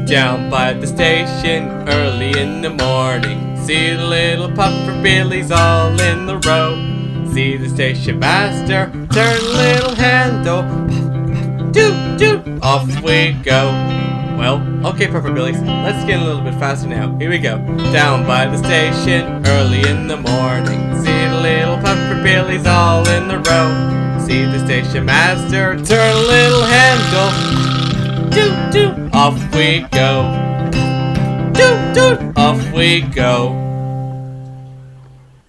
Down by the station early in the morning, see the little puffer billies all in the row. See the station master turn a little handle, puff, puff, doot, doot, off we go. Well, okay, puffer billies, let's get a little bit faster now. Here we go. Down by the station early in the morning, see the little puffer billies all in the row. See the station master turn a little handle, doot, doot, off we go. Doot, doot, off we go.